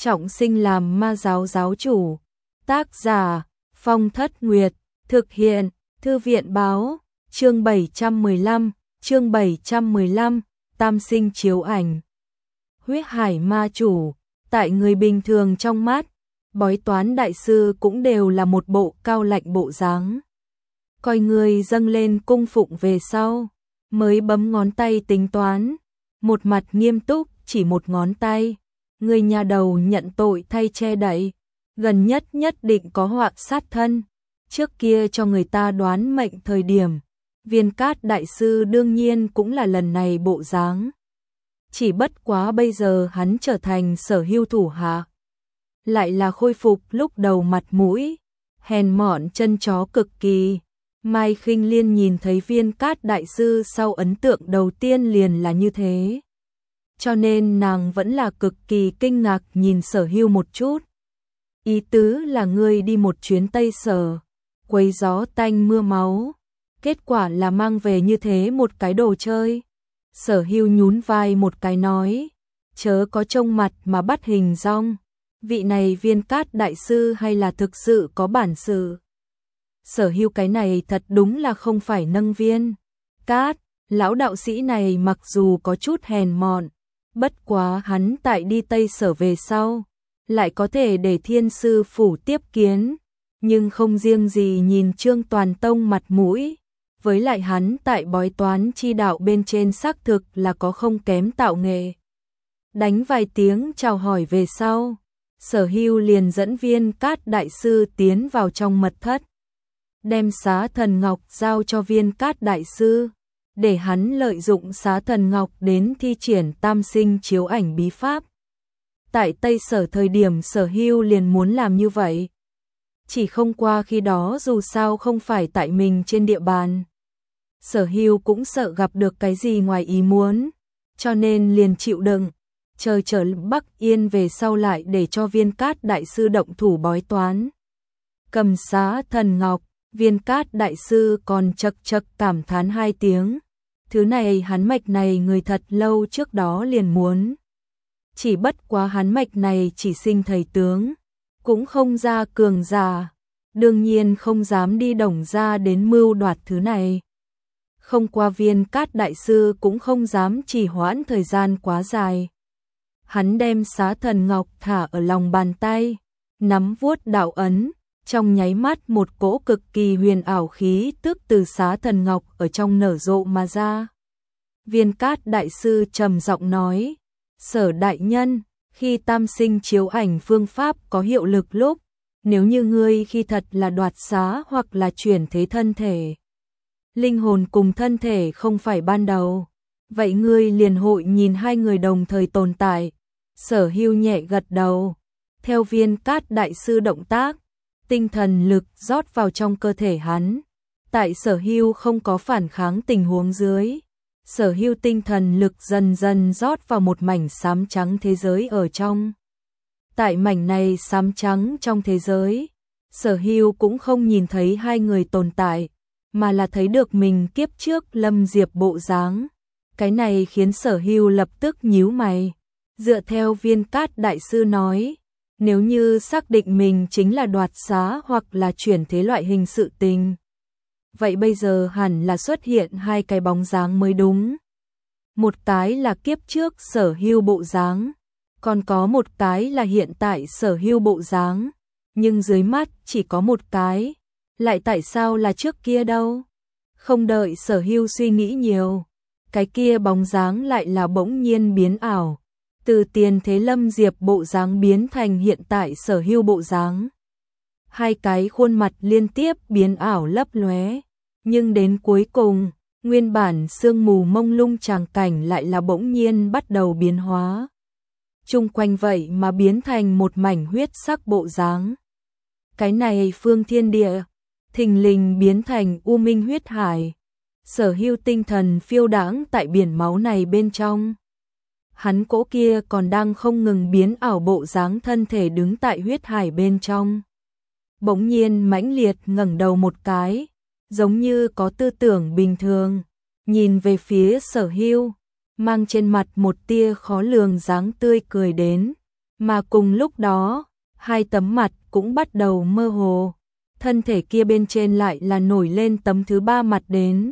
trọng sinh làm ma giáo giáo chủ. Tác giả Phong Thất Nguyệt. Thực hiện Thư viện báo. Chương 715. Tam sinh chiếu ảnh. Huyết hải ma chủ. Tại người bình thường trong mắt, bói toán đại sư cũng đều là một bộ cao lạnh bộ dáng. Coi người dâng lên cung phụng về sau, mới bấm ngón tay tính toán, một mặt nghiêm túc chỉ một ngón tay. Người nhà đầu nhận tội thay che đậy, gần nhất định có họa sát thân. Trước kia cho người ta đoán mệnh thời điểm, Viên Cát đại sư đương nhiên cũng là lần này bộ dáng. Chỉ bất quá bây giờ hắn trở thành Sở Hưu thủ hạ, lại là khôi phục lúc đầu mặt mũi, hèn mọn chân chó cực kỳ. Mai Khinh Liên nhìn thấy Viên Cát đại sư sau ấn tượng đầu tiên liền là như thế, cho nên nàng vẫn là cực kỳ kinh ngạc nhìn Sở Hưu một chút. Ý tứ là ngươi đi một chuyến Tây Sở, quấy gió tanh mưa máu, kết quả là mang về như thế một cái đồ chơi. Sở Hưu nhún vai một cái nói, chớ có trông mặt mà bắt hình dong, vị này Viên Cát đại sư hay là thực sự có bản sự. Sở Hưu cái này thật đúng là không phải nâng Viên Cát, lão đạo sĩ này mặc dù có chút hèn mọn, bất quá hắn tại đi Tây Sở về sau, lại có thể để Thiên sư phủ tiếp kiến, nhưng không riêng gì nhìn Trương Toàn Tông mặt mũi, với lại hắn tại bói toán chi đạo bên trên xác thực là có không kém tạo nghệ. Đánh vài tiếng chào hỏi về sau, Sở Hưu liền dẫn Viên Cát đại sư tiến vào trong mật thất, đem Xá Thần Ngọc giao cho Viên Cát đại sư, để hắn lợi dụng Xá Thần Ngọc đến thi triển tam sinh chiếu ảnh bí pháp. Tại Tây Sở thời điểm Sở Hưu liền muốn làm như vậy, chỉ không qua khi đó dù sao không phải tại mình trên địa bàn. Sở Hưu cũng sợ gặp được cái gì ngoài ý muốn, cho nên liền chịu đựng, chờ trở Bắc Yên về sau lại để cho Viên Cát đại sư động thủ bói toán. Cầm Xá Thần Ngọc, Viên Cát đại sư còn chậc cảm thán hai tiếng. Thứ này hắn mạch này người thật lâu trước đó liền muốn. Chỉ bất quá hắn mạch này chỉ sinh thầy tướng, cũng không ra cường giả, đương nhiên không dám đi Đồng gia đến mưu đoạt thứ này. Không qua Viên Cát đại sư cũng không dám trì hoãn thời gian quá dài. Hắn đem Xá Thần Ngọc thả ở lòng bàn tay, nắm vuốt đạo ấn, trong nháy mắt một cỗ cực kỳ huyền ảo khí tức từ Xá Thần Ngọc ở trong nở rộ mà ra. Viên Cát đại sư trầm giọng nói, Sở đại nhân, khi tam sinh chiếu ảnh phương pháp có hiệu lực lúc, nếu như ngươi khi thật là đoạt xá hoặc là chuyển thế thân thể, linh hồn cùng thân thể không phải ban đầu, vậy ngươi liền hội nhìn hai người đồng thời tồn tại. Sở Hưu nhẹ gật đầu, theo Viên Cát đại sư động tác, tinh thần lực rót vào trong cơ thể hắn. Tại Sở Hưu không có phản kháng tình huống dưới, Sở Hưu tinh thần lực dần dần rót vào một mảnh xám trắng thế giới ở trong. Tại mảnh này xám trắng trong thế giới, Sở Hưu cũng không nhìn thấy hai người tồn tại, mà là thấy được mình kiếp trước Lâm Diệp bộ dáng. Cái này khiến Sở Hưu lập tức nhíu mày. Dựa theo Viên Cát đại sư nói, nếu như xác định mình chính là đoạt xá hoặc là chuyển thế loại hình sự tình, vậy bây giờ hẳn là xuất hiện hai cái bóng dáng mới đúng. Một cái là kiếp trước Sở Hưu bộ dáng, còn có một cái là hiện tại Sở Hưu bộ dáng, nhưng dưới mắt chỉ có một cái, lại tại sao là trước kia đâu? Không đợi Sở Hưu suy nghĩ nhiều, cái kia bóng dáng lại là bỗng nhiên biến ảo, từ tiền thế Lâm Diệp bộ dáng biến thành hiện tại Sở Hưu bộ dáng. Hai cái khuôn mặt liên tiếp biến ảo lấp lóe, nhưng đến cuối cùng, nguyên bản sương mù mông lung tràng cảnh lại là bỗng nhiên bắt đầu biến hóa. Chung quanh vậy mà biến thành một mảnh huyết sắc bộ dáng. Cái này phương thiên địa, thình lình biến thành u minh huyết hải. Sở Hưu tinh thần phiêu đãng tại biển máu này bên trong. Hắn cỗ kia còn đang không ngừng biến ảo bộ dáng thân thể đứng tại huyết hải bên trong. Bỗng nhiên mãnh liệt ngẩng đầu một cái, giống như có tư tưởng bình thường, nhìn về phía Sở Hưu, mang trên mặt một tia khó lường dáng tươi cười đến. Mà cùng lúc đó, hai tấm mặt cũng bắt đầu mơ hồ. Thân thể kia bên trên lại là nổi lên tấm thứ ba mặt đến.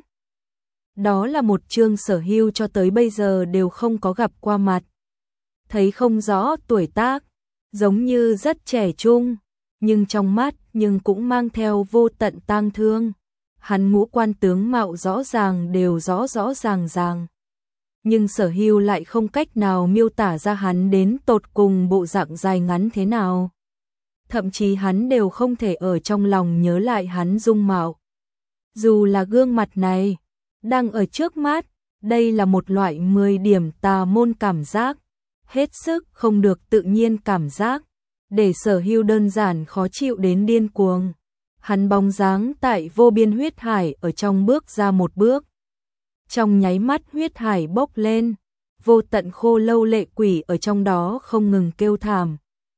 Đó là một Trương Sở Hưu cho tới bây giờ đều không có gặp qua mặt. Thấy không rõ tuổi tác, giống như rất trẻ trung, nhưng trong mắt nhưng cũng mang theo vô tận tang thương. Hắn ngũ quan tướng mạo rõ ràng đều rõ rõ ràng ràng. Nhưng Sở Hưu lại không cách nào miêu tả ra hắn đến tột cùng bộ dạng dài ngắn thế nào. Thậm chí hắn đều không thể ở trong lòng nhớ lại hắn dung mạo. Dù là gương mặt này đang ở trước mắt, đây là một loại 10 điểm tà môn cảm giác, hết sức không được tự nhiên cảm giác, để Sở Hưu đơn giản khó chịu đến điên cuồng. Hắn bóng dáng tại vô biên huyết hải ở trong bước ra một bước. Trong nháy mắt huyết hải bốc lên, vô tận khô lâu lệ quỷ ở trong đó không ngừng kêu thảm.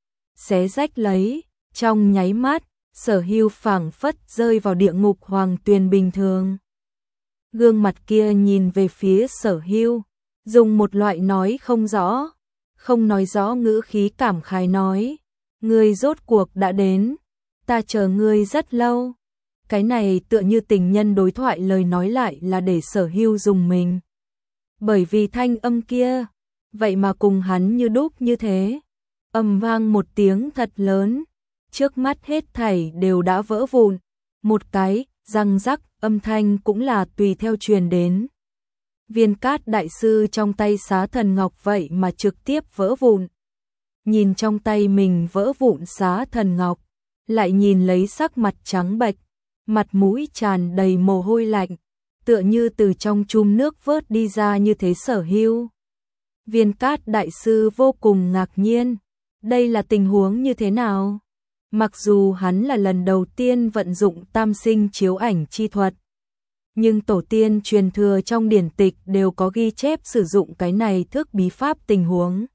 Xé rách lấy, trong nháy mắt, Sở Hưu phảng phất rơi vào địa ngục hoàng tuyền bình thường. Gương mặt kia nhìn về phía Sở Hưu, dùng một loại nói không rõ, không nói rõ ngữ khí cảm khái nói, ngươi rốt cuộc đã đến, ta chờ ngươi rất lâu. Cái này tựa như tình nhân đối thoại lời nói lại là để Sở Hưu dùng mình. Bởi vì thanh âm kia, vậy mà cùng hắn như đúc như thế. Ầm vang một tiếng thật lớn, trước mắt hết thảy đều đã vỡ vụn, một cái răng rắc âm thanh cũng là tùy theo truyền đến. Viên Cát đại sư trong tay Xá Thần Ngọc vậy mà trực tiếp vỡ vụn. Nhìn trong tay mình vỡ vụn Xá Thần Ngọc, lại nhìn lấy sắc mặt trắng bệch, mặt mũi tràn đầy mồ hôi lạnh, tựa như từ trong chum nước vớt đi ra như thế Sở Hưu. Viên Cát đại sư vô cùng ngạc nhiên, đây là tình huống như thế nào? Mặc dù hắn là lần đầu tiên vận dụng tam sinh chiếu ảnh chi thuật, nhưng tổ tiên truyền thừa trong điển tịch đều có ghi chép sử dụng cái này thức bí pháp tình huống.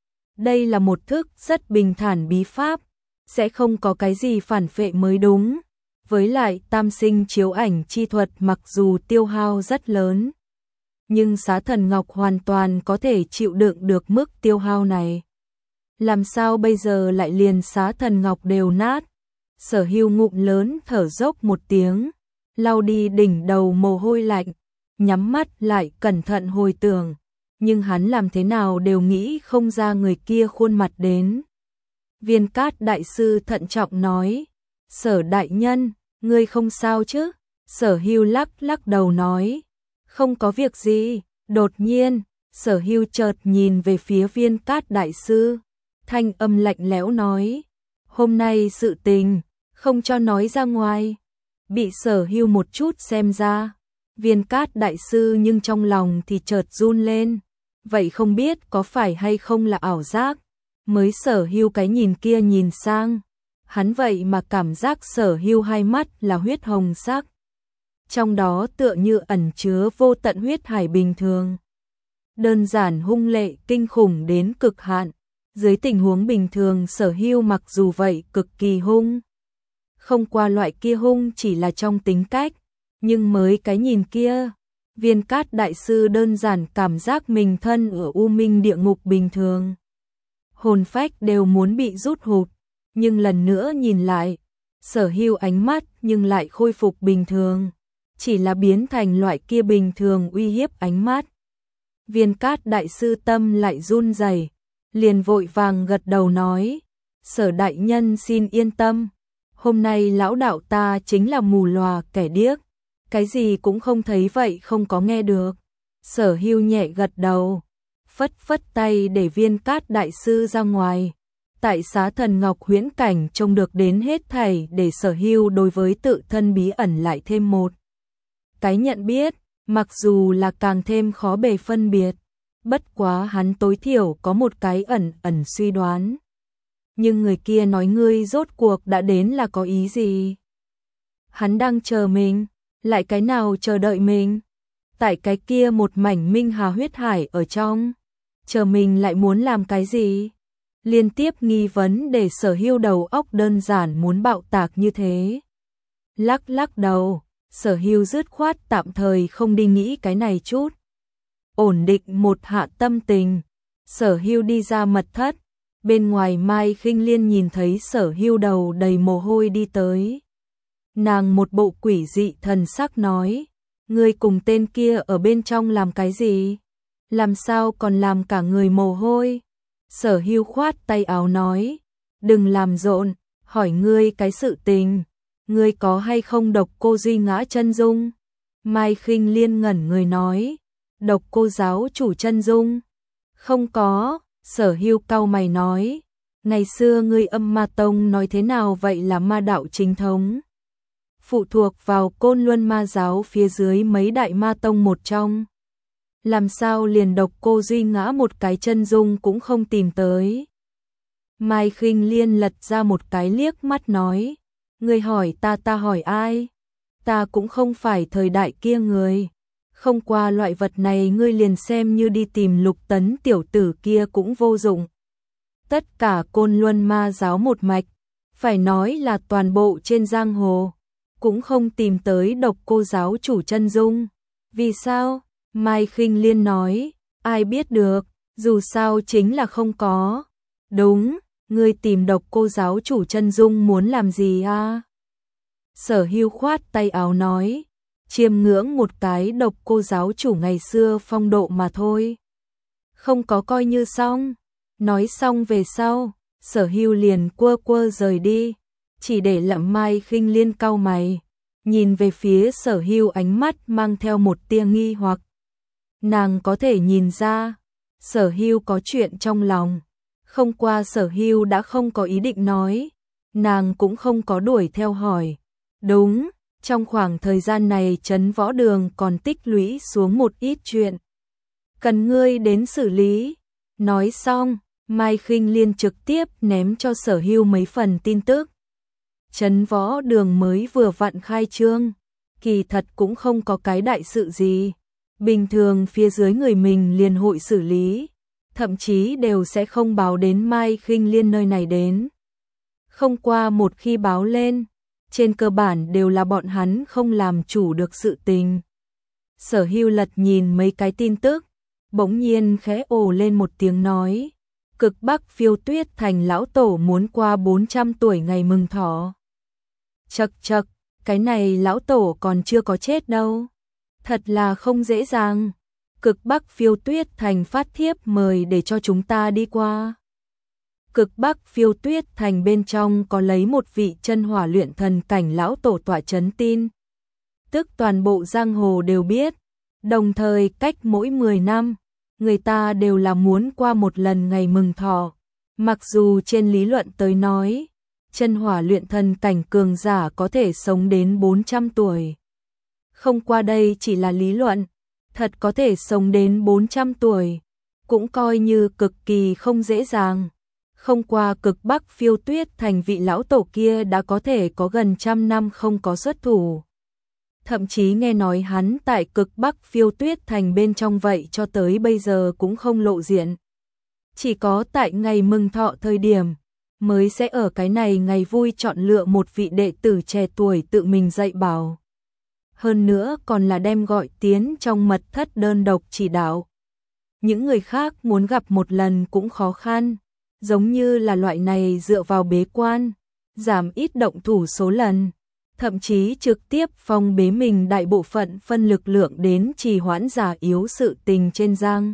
Đây là một thức rất bình thản bí pháp, sẽ không có cái gì phản phệ mới đúng. Với lại tam sinh chiếu ảnh chi thuật mặc dù tiêu hao rất lớn, nhưng Xá Thần Ngọc hoàn toàn có thể chịu đựng được mức tiêu hao này. Làm sao bây giờ lại liền Xá Thần Ngọc đều nát? Sở Hưu ngụm lớn thở dốc một tiếng, lau đi đỉnh đầu mồ hôi lạnh, nhắm mắt lại cẩn thận hồi tưởng, nhưng hắn làm thế nào đều nghĩ không ra người kia khuôn mặt đến. Viên Cát đại sư thận trọng nói, Sở đại nhân, ngươi không sao chứ? Sở Hưu lắc lắc đầu nói, không có việc gì. Đột nhiên, Sở Hưu chợt nhìn về phía Viên Cát đại sư, thanh âm lạnh lẽo nói, hôm nay sự tình, không cho nói ra ngoài. Bị Sở Hưu một chút xem ra, Viên Cát đại sư nhưng trong lòng thì chợt run lên, vậy không biết có phải hay không là ảo giác. Mới Sở Hưu cái nhìn kia nhìn sang, hắn vậy mà cảm giác Sở Hưu hai mắt là huyết hồng sắc. Trong đó tựa như ẩn chứa vô tận huyết hải bình thường. Đơn giản hung lệ kinh khủng đến cực hạn. Dưới tình huống bình thường Sở Hưu mặc dù vậy cực kỳ hung. Không qua loại kia hung chỉ là trong tính cách, nhưng mới cái nhìn kia, Viên Cát đại sư đơn giản cảm giác mình thân ở u minh địa ngục bình thường. Hồn phách đều muốn bị rút hụt, nhưng lần nữa nhìn lại, Sở Hưu ánh mắt nhưng lại khôi phục bình thường, chỉ là biến thành loại kia bình thường uy hiếp ánh mắt. Viên Cát đại sư tâm lại run rẩy, liền vội vàng gật đầu nói, Sở đại nhân xin yên tâm, hôm nay lão đạo ta chính là mù lòa kẻ điếc, cái gì cũng không thấy vậy không có nghe được. Sở Hưu nhẹ gật đầu, phất phất tay để Viên Cát đại sư ra ngoài. Tại Xá Thần Ngọc huyễn cảnh trông được đến hết thảy để Sở Hưu đối với tự thân bí ẩn lại thêm một cái nhận biết, mặc dù là càng thêm khó bề phân biệt, bất quá hắn tối thiểu có một cái ẩn ẩn suy đoán. Nhưng người kia nói ngươi rốt cuộc đã đến là có ý gì? Hắn đang chờ mình, lại cái nào chờ đợi mình? Tại cái kia một mảnh minh hà huyết hải ở trong, chờ mình lại muốn làm cái gì? Liên tiếp nghi vấn để Sở Hưu đầu óc đơn giản muốn bạo tạc như thế. Lắc lắc đầu, Sở Hưu dứt khoát tạm thời không đi nghĩ cái này chút. Ổn định một hạ tâm tình, Sở Hưu đi ra mật thất, Bên ngoài Mai Khinh Liên nhìn thấy Sở Hưu đầu đầy mồ hôi đi tới. Nàng một bộ quỷ dị thần sắc nói, ngươi cùng tên kia ở bên trong làm cái gì? Làm sao còn làm cả người mồ hôi? Sở Hưu khoát tay áo nói, đừng làm rộn, hỏi ngươi cái sự tình, ngươi có hay không độc cô Duy Ngã chân dung? Mai Khinh Liên ngẩn người nói, độc cô giáo chủ chân dung? Không có. Sở Hưu cau mày nói, ngày xưa ngươi Âm Ma Tông nói thế nào vậy là ma đạo chính thống, phụ thuộc vào Côn Luân Ma giáo phía dưới mấy đại ma tông một trong. Làm sao liền độc cô Duy Ngã một cái chân dung cũng không tìm tới? Mai Khinh Liên lật ra một cái liếc mắt nói, ngươi hỏi ta hỏi ai? Ta cũng không phải thời đại kia người. Không qua loại vật này ngươi liền xem như đi tìm Lục Tấn tiểu tử kia cũng vô dụng. Tất cả Côn Luân Ma giáo một mạch, phải nói là toàn bộ trên giang hồ, cũng không tìm tới độc cô giáo chủ chân dung. Vì sao? Mai Khinh Liên nói, ai biết được, dù sao chính là không có. Đúng, ngươi tìm độc cô giáo chủ chân dung muốn làm gì à? Sở Hưu khoát tay áo nói, chiêm ngưỡng một cái độc cô giáo chủ ngày xưa phong độ mà thôi. Không có coi như xong. Nói xong về sau, Sở Hưu liền quơ rời đi, chỉ để lậm Mai Khinh Liên cau mày, nhìn về phía Sở Hưu ánh mắt mang theo một tia nghi hoặc. Nàng có thể nhìn ra, Sở Hưu có chuyện trong lòng, không qua Sở Hưu đã không có ý định nói, nàng cũng không có đuổi theo hỏi. Đúng, trong khoảng thời gian này Trấn Võ Đường còn tích lũy xuống một ít chuyện, cần ngươi đến xử lý. Nói xong, Mai Khinh Liên trực tiếp ném cho Sở Hưu mấy phần tin tức. Trấn Võ Đường mới vừa vặn khai trương, kỳ thật cũng không có cái đại sự gì. Bình thường phía dưới người mình liền hội xử lý, thậm chí đều sẽ không báo đến Mai Khinh Liên nơi này đến. Không qua một khi báo lên, trên cơ bản đều là bọn hắn không làm chủ được sự tình. Sở Hưu lật nhìn mấy cái tin tức, bỗng nhiên khẽ ồ lên một tiếng nói, Cực Bắc Phiêu Tuyết Thành lão tổ muốn qua 400 tuổi ngày mừng thọ. Chậc chậc, cái này lão tổ còn chưa có chết đâu. Thật là không dễ dàng. Cực Bắc Phiêu Tuyết Thành phát thiếp mời để cho chúng ta đi qua. Cực Bắc Phiêu Tuyết Thành bên trong có lấy một vị chân hỏa luyện thần cảnh lão tổ tọa chấn tin. Tức toàn bộ giang hồ đều biết. Đồng thời cách mỗi 10 năm, người ta đều là muốn qua một lần ngày mừng thọ. Mặc dù trên lý luận tới nói, chân hỏa luyện thần cảnh cường giả có thể sống đến 400 tuổi. Không qua đây chỉ là lý luận, thật có thể sống đến 400 tuổi, cũng coi như cực kỳ không dễ dàng. Không qua Cực Bắc Phiêu Tuyết Thành vị lão tổ kia đã có thể có gần 100 năm không có xuất thủ. Thậm chí nghe nói hắn tại Cực Bắc Phiêu Tuyết Thành bên trong vậy cho tới bây giờ cũng không lộ diện. Chỉ có tại ngày mừng thọ thời điểm, mới sẽ ở cái này ngày vui chọn lựa một vị đệ tử trẻ tuổi tự mình dạy bảo. Hơn nữa còn là đem gọi tiến trong mật thất đơn độc chỉ đạo. Những người khác muốn gặp một lần cũng khó khăn, giống như là loại này dựa vào bế quan, giảm ít động thủ số lần, thậm chí trực tiếp phong bế mình đại bộ phận phân lực lượng đến trì hoãn giả yếu sự tình trên giang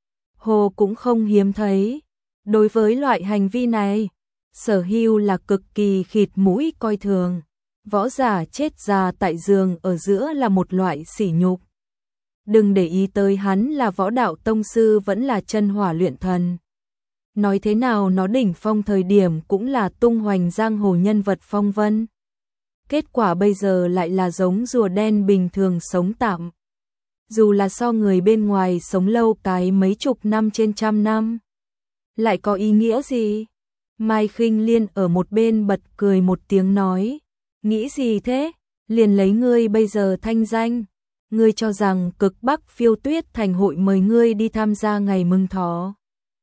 hồ cũng không hiếm thấy. Đối với loại hành vi này, Sở Hưu là cực kỳ khịt mũi coi thường. Võ giả chết già tại giường ở giữa là một loại sỉ nhục. Đừng để ý tới hắn là võ đạo tông sư vẫn là chân hỏa luyện thần. Nói thế nào nó đỉnh phong thời điểm cũng là tung hoành giang hồ nhân vật phong vân. Kết quả bây giờ lại là giống rùa đen bình thường sống tạm. Dù là so người bên ngoài sống lâu cái mấy chục năm trên 100 năm, lại có ý nghĩa gì? Mai Khinh Liên ở một bên bật cười một tiếng nói, nghĩ gì thế? Liền lấy ngươi bây giờ thanh danh, ngươi cho rằng Cực Bắc Phiêu Tuyết Thành hội mời ngươi đi tham gia ngày mừng thọ.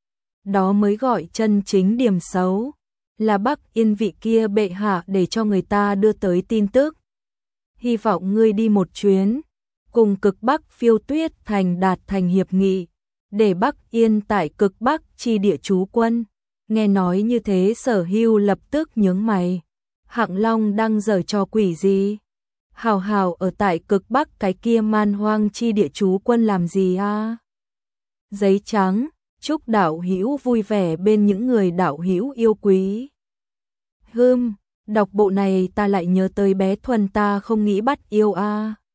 Đó mới gọi chân chính điểm xấu, là Bắc Yên vị kia bệ hạ để cho người ta đưa tới tin tức. Hy vọng ngươi đi một chuyến, cùng Cực Bắc Phiêu Tuyết Thành đạt thành hiệp nghị, để Bắc Yên tại Cực Bắc chi địa trú quân, Nghe nói như thế Sở Hưu lập tức nhướng mày. Hạng Long đang giở trò quỷ gì? Hào hào ở tại cực bắc cái kia man hoang chi địa chú quân làm gì a? Giấy trắng, chúc đạo hữu vui vẻ bên những người đạo hữu yêu quý. Đọc bộ này ta lại nhớ tới bé Thuần ta không nghĩ bắt yêu a.